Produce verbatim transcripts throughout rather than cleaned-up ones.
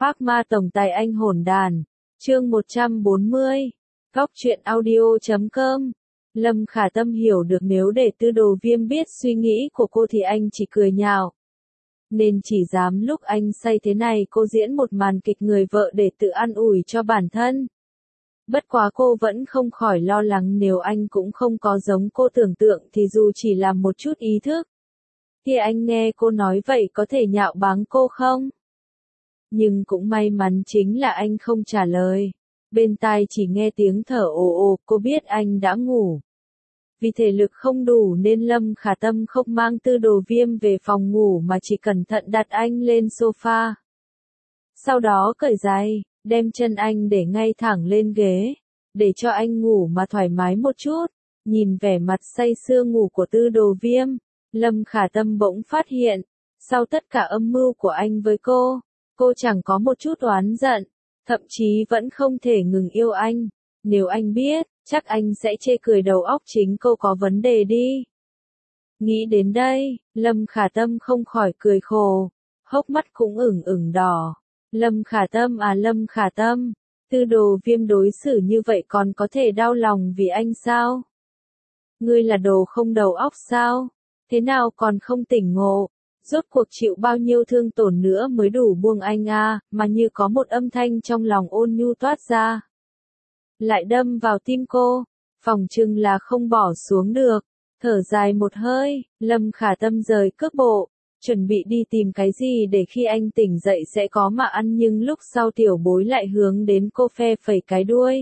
Phác ma tổng tài anh hỗn đàn. Chương một trăm bốn mươi. Góc truyện audio chấm com. Lâm Khả Tâm hiểu được nếu để Tư Đồ Viêm biết suy nghĩ của cô thì anh chỉ cười nhạo. Nên chỉ dám lúc anh say thế này cô diễn một màn kịch người vợ để tự an ủi cho bản thân. Bất quá cô vẫn không khỏi lo lắng nếu anh cũng không có giống cô tưởng tượng thì dù chỉ là một chút ý thức. Thì anh nghe cô nói vậy có thể nhạo báng cô không? Nhưng cũng may mắn chính là anh không trả lời. Bên tai chỉ nghe tiếng thở ồ ồ, cô biết anh đã ngủ. Vì thể lực không đủ nên Lâm Khả Tâm không mang Tư Đồ Viêm về phòng ngủ mà chỉ cẩn thận đặt anh lên sofa. Sau đó cởi giày, đem chân anh để ngay thẳng lên ghế, để cho anh ngủ mà thoải mái một chút. Nhìn vẻ mặt say sưa ngủ của Tư Đồ Viêm, Lâm Khả Tâm bỗng phát hiện, sau tất cả âm mưu của anh với cô, cô chẳng có một chút oán giận, thậm chí vẫn không thể ngừng yêu anh. Nếu anh biết, chắc anh sẽ chê cười đầu óc chính cô có vấn đề đi. Nghĩ đến đây, Lâm Khả Tâm không khỏi cười khổ, hốc mắt cũng ửng ửng đỏ. Lâm Khả Tâm à Lâm Khả Tâm, Tư Đồ Viêm đối xử như vậy còn có thể đau lòng vì anh sao? Ngươi là đồ không đầu óc sao? Thế nào còn không tỉnh ngộ? Rốt cuộc chịu bao nhiêu thương tổn nữa mới đủ buông anh à, mà như có một âm thanh trong lòng ôn nhu toát ra. Lại đâm vào tim cô, phòng chừng là không bỏ xuống được. Thở dài một hơi, Lâm Khả Tâm rời cước bộ, chuẩn bị đi tìm cái gì để khi anh tỉnh dậy sẽ có mà ăn, nhưng lúc sau Tiểu Bối lại hướng đến cô phe phẩy cái đuôi.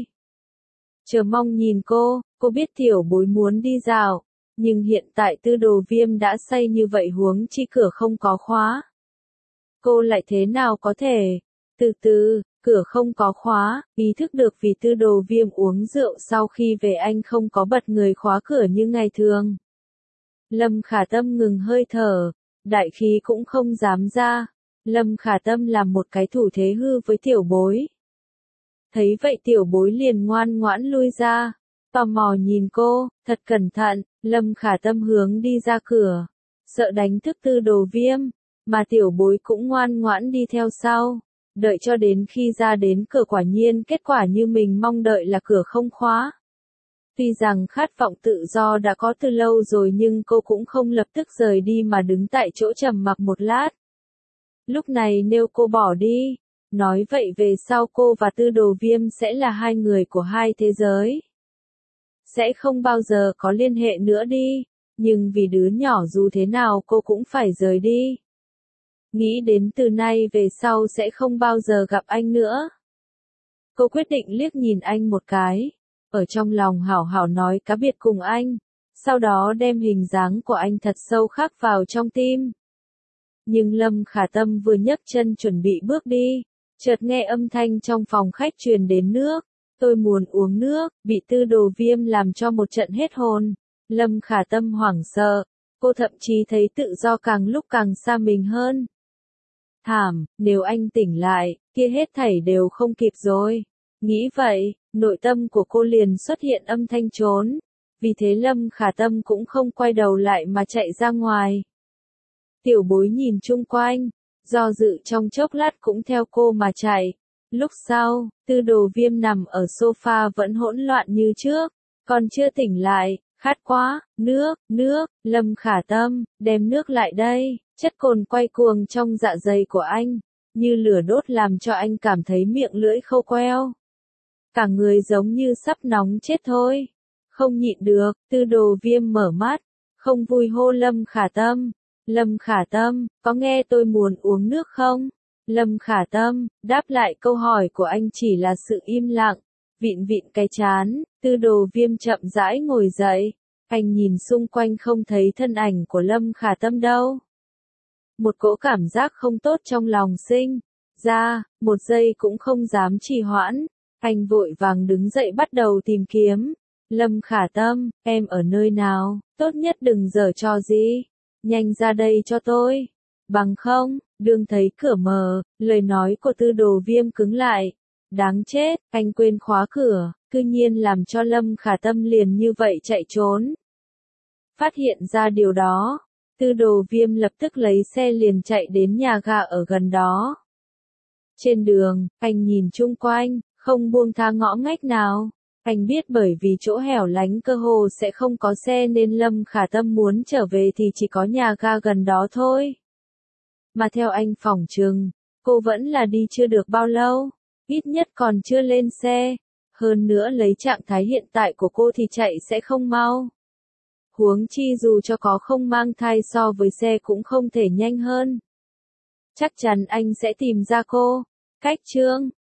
Chờ mong nhìn cô, cô biết Tiểu Bối muốn đi dạo, nhưng hiện tại Tư Đồ Viêm đã say như vậy huống chi cửa không có khóa. Cô lại thế nào có thể? Từ từ, cửa không có khóa, ý thức được vì Tư Đồ Viêm uống rượu sau khi về anh không có bật người khóa cửa như ngày thường. Lâm Khả Tâm ngừng hơi thở, đại khí cũng không dám ra. Lâm Khả Tâm làm một cái thủ thế hư với Tiểu Bối. Thấy vậy Tiểu Bối liền ngoan ngoãn lui ra, tò mò nhìn cô, thật cẩn thận. Lâm Khả Tâm hướng đi ra cửa, sợ đánh thức Tư Đồ Viêm, mà Tiểu Bối cũng ngoan ngoãn đi theo sau. Đợi cho đến khi ra đến cửa quả nhiên kết quả như mình mong đợi là cửa không khóa. Tuy rằng khát vọng tự do đã có từ lâu rồi nhưng cô cũng không lập tức rời đi mà đứng tại chỗ trầm mặc một lát. Lúc này nếu cô bỏ đi, nói vậy về sau cô và Tư Đồ Viêm sẽ là hai người của hai thế giới. Sẽ không bao giờ có liên hệ nữa đi, nhưng vì đứa nhỏ dù thế nào cô cũng phải rời đi. Nghĩ đến từ nay về sau sẽ không bao giờ gặp anh nữa. Cô quyết định liếc nhìn anh một cái, ở trong lòng hảo hảo nói cá biệt cùng anh, sau đó đem hình dáng của anh thật sâu khắc vào trong tim. Nhưng Lâm Khả Tâm vừa nhấc chân chuẩn bị bước đi, chợt nghe âm thanh trong phòng khách truyền đến nước. Tôi muốn uống nước, bị Tư Đồ Viêm làm cho một trận hết hồn. Lâm Khả Tâm hoảng sợ, cô thậm chí thấy tự do càng lúc càng xa mình hơn. Thảm, nếu anh tỉnh lại, kia hết thảy đều không kịp rồi. Nghĩ vậy, nội tâm của cô liền xuất hiện âm thanh trốn. Vì thế Lâm Khả Tâm cũng không quay đầu lại mà chạy ra ngoài. Tiểu Bối nhìn chung quanh, do dự trong chốc lát cũng theo cô mà chạy. Lúc sau, Tư Đồ Viêm nằm ở sofa vẫn hỗn loạn như trước, còn chưa tỉnh lại, khát quá, nước, nước. Lâm Khả Tâm, đem nước lại đây. Chất cồn quay cuồng trong dạ dày của anh, như lửa đốt làm cho anh cảm thấy miệng lưỡi khô queo. Cả người giống như sắp nóng chết thôi. Không nhịn được, Tư Đồ Viêm mở mắt, không vui hô Lâm Khả Tâm. Lâm Khả Tâm, có nghe tôi muốn uống nước không? Lâm Khả Tâm, đáp lại câu hỏi của anh chỉ là sự im lặng, vịn vịn cái chán. Tư Đồ Viêm chậm rãi ngồi dậy, anh nhìn xung quanh không thấy thân ảnh của Lâm Khả Tâm đâu. Một cỗ cảm giác không tốt trong lòng sinh ra, một giây cũng không dám trì hoãn, anh vội vàng đứng dậy bắt đầu tìm kiếm. Lâm Khả Tâm, em ở nơi nào, tốt nhất đừng giở trò gì, nhanh ra đây cho tôi, bằng không, đương thấy cửa mở, lời nói của Tư Đồ Viêm cứng lại. Đáng chết, anh quên khóa cửa, cư nhiên làm cho Lâm Khả Tâm liền như vậy chạy trốn. Phát hiện ra điều đó, Tư Đồ Viêm lập tức lấy xe liền chạy đến nhà ga ở gần đó. Trên đường, anh nhìn chung quanh, không buông tha ngõ ngách nào. Anh biết bởi vì chỗ hẻo lánh cơ hồ sẽ không có xe nên Lâm Khả Tâm muốn trở về thì chỉ có nhà ga gần đó thôi. Mà theo anh phỏng chừng, cô vẫn là đi chưa được bao lâu, ít nhất còn chưa lên xe. Hơn nữa lấy trạng thái hiện tại của cô thì chạy sẽ không mau. Huống chi dù cho có không mang thai so với xe cũng không thể nhanh hơn. Chắc chắn anh sẽ tìm ra cô. Cách chương